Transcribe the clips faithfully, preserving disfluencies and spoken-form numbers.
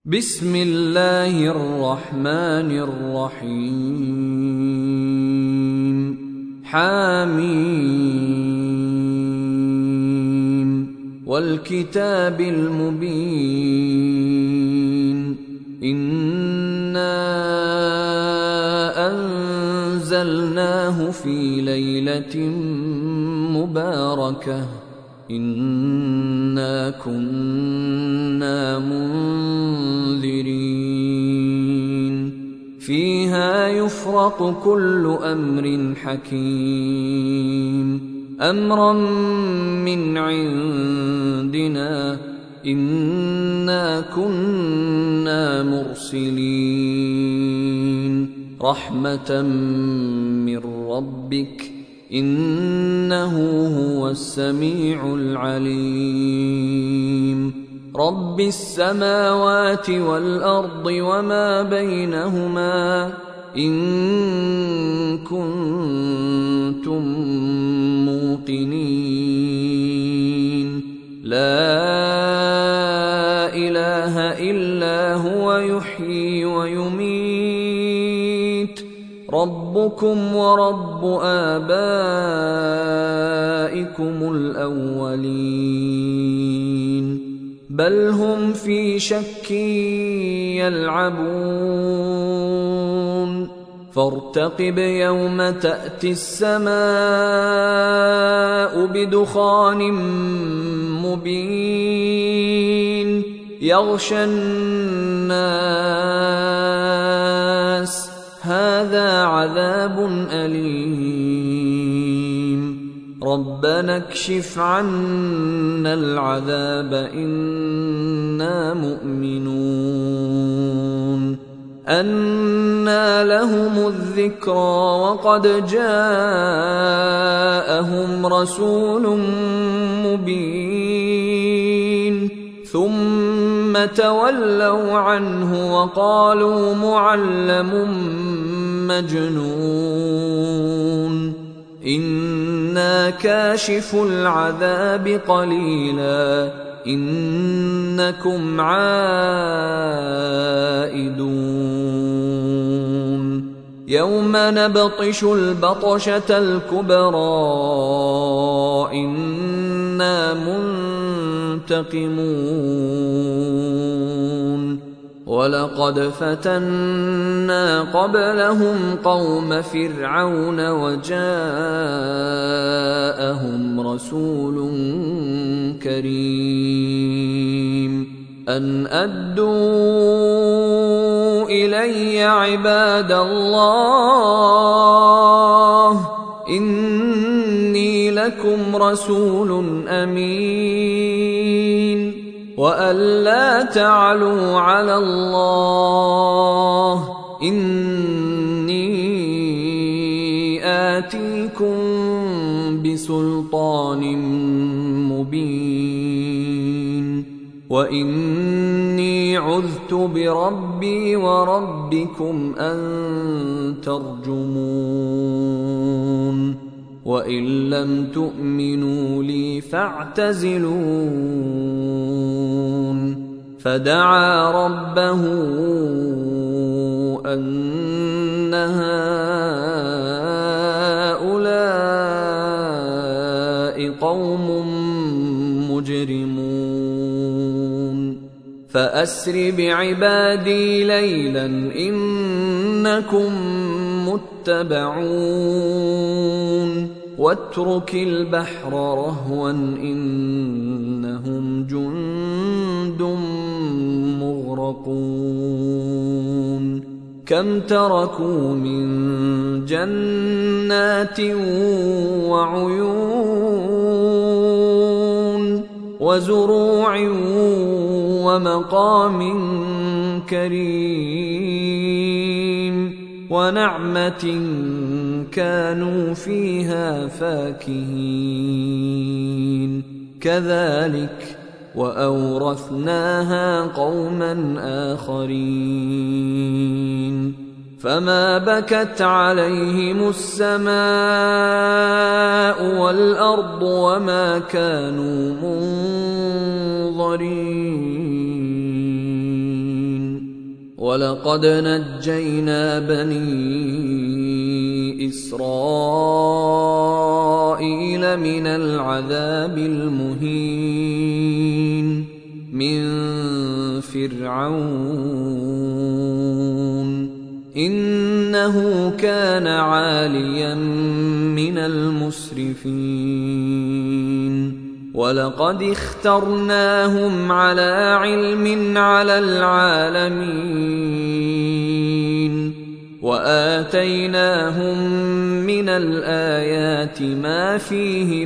بسم الله الرحمن الرحيم حميم والكتاب المبين إنا أنزلناه في ليلة مباركة إنا كنا منذرين فيها يفرق كل أمر حكيم أمرا من عندنا إنا كنا مرسلين رحمة من ربك إنه هو السميع العليم رب السماوات والأرض وما بينهما إن كنتم موقنين لا إله إلا هو يحيي ويميت ربكم ورب آبائكم الأولين بل هم في شك يلعبون فارتقب يوم تأتي السماء بدخان مبين يغشى الناس هذا عذاب أليم ربنا اكشف عنا العذاب إنا مؤمنون أنى لهم الذكرى وقد جاءهم رسول مبين ثم تولوا عنه وقالوا معلم مجنون إنا كاشف العذاب قليلا إنكم عائدون يوم نبطش البطشة الكبرى إنا منتقمون ولقد فتنا قبلهم قوم فرعون وجاءهم رسول كريم أن أدوا إلي عباد الله إني لكم رسول أمين وأن لا تعلوا على الله إني آتيكم بسلطان مبين وإني عذت بربي وربكم أن ترجمون وإن لم تؤمنوا لي فاعتزلون فدعا ربه أن هؤلاء قوم مجرمون فأسر بعبادي ليلا إنكم متبعون واترك البحر رهوا إنهم جند مغرقون كم تركوا من جنات وعيون وزروع ومقام كريم ونعمة كانوا فيها فاكهين كذلك وأورثناها قوما آخرين فما بكت عليهم السماء والأرض وما كانوا منظرين ولقد نجينا بني إسرائيل من العذاب المهين من فرعون إنه كان عاليا من المسرفين ولقد اخترناهم على علم على العالمين وآتيناهم من الآيات ما فيه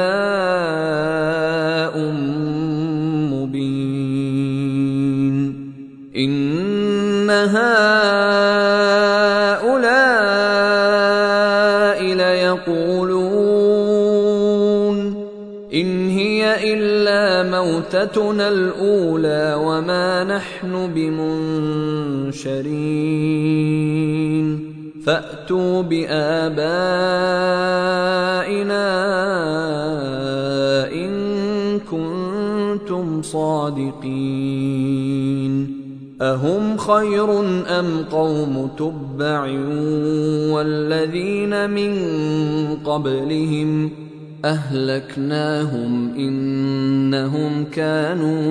بلاء مبين إن هؤلاء ليقولون إن هي إلا موتتنا الأولى وما نحن بمنشرين فأتوا بآبائنا إن كنتم صادقين أهم خير أم قوم تبع والذين من قبلهم أهلكناهم إنهم كانوا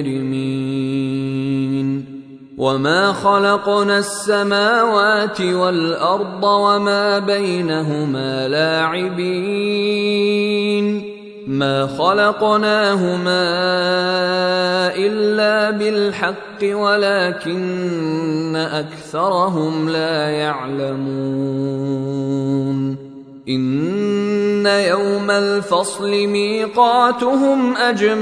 مجرمين وما خلقنا السماوات والأرض وما بينهما لاعبين ما خلقناهما إلا بالحق ولكن أكثرهم لا يعلمون إن يوم الفصل ميقاتهم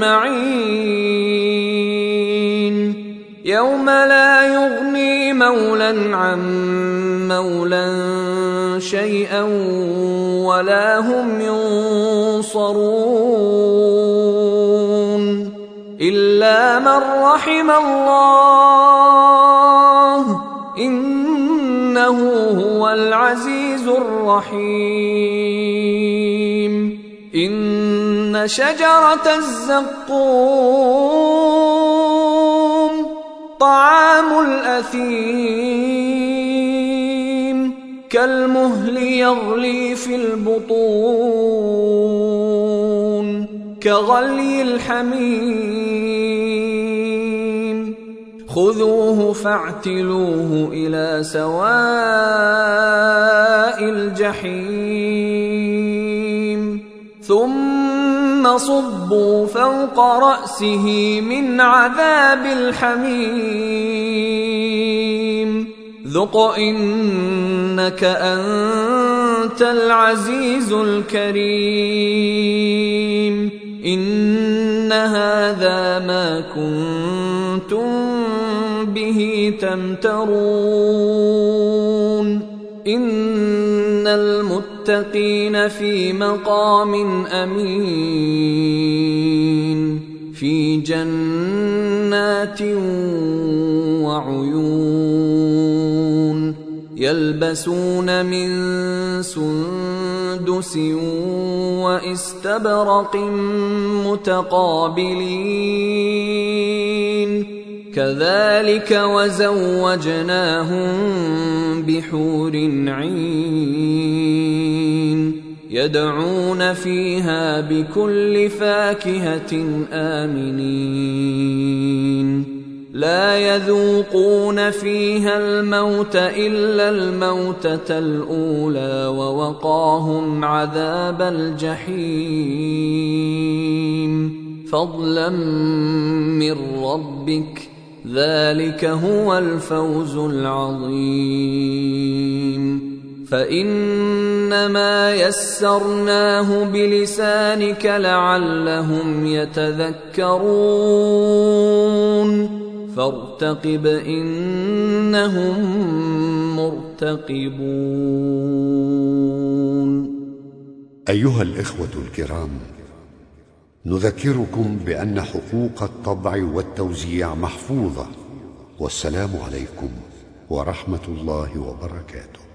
أجمعين يوم لا يغني مولى عن مولى شيئا ولا هم ينصرون إلا من رحم الله إنه هو العزيز الرحيم إن شجرة الزقوم طعام الأثيم كالمهل يغلي في البطون كغلي الحميم خذوه فاعتلوه إلى سواء الجحيم ثم صبوا فوق رأسه من عذاب الحميم ذق إنك أنت العزيز الكريم إن هذا ما كنتم به تمترون إن المتقين في مقام أمين في جنات وعيون يلبسون من سندس واستبرق متقابلين كذلك وزوجناهم بحور عين يدعون فيها بكل فاكهة آمنين لا يذوقون فيها الموت إلا الموتة الأولى ووقاهم عذاب الجحيم فضلا من ربك ذلك هو الفوز العظيم فإنما يسرناه بلسانك لعلهم يتذكرون فارتقب إنهم مرتقبون. أيها الإخوة الكرام، نذكركم بأن حقوق الطبع والتوزيع محفوظة، والسلام عليكم ورحمة الله وبركاته.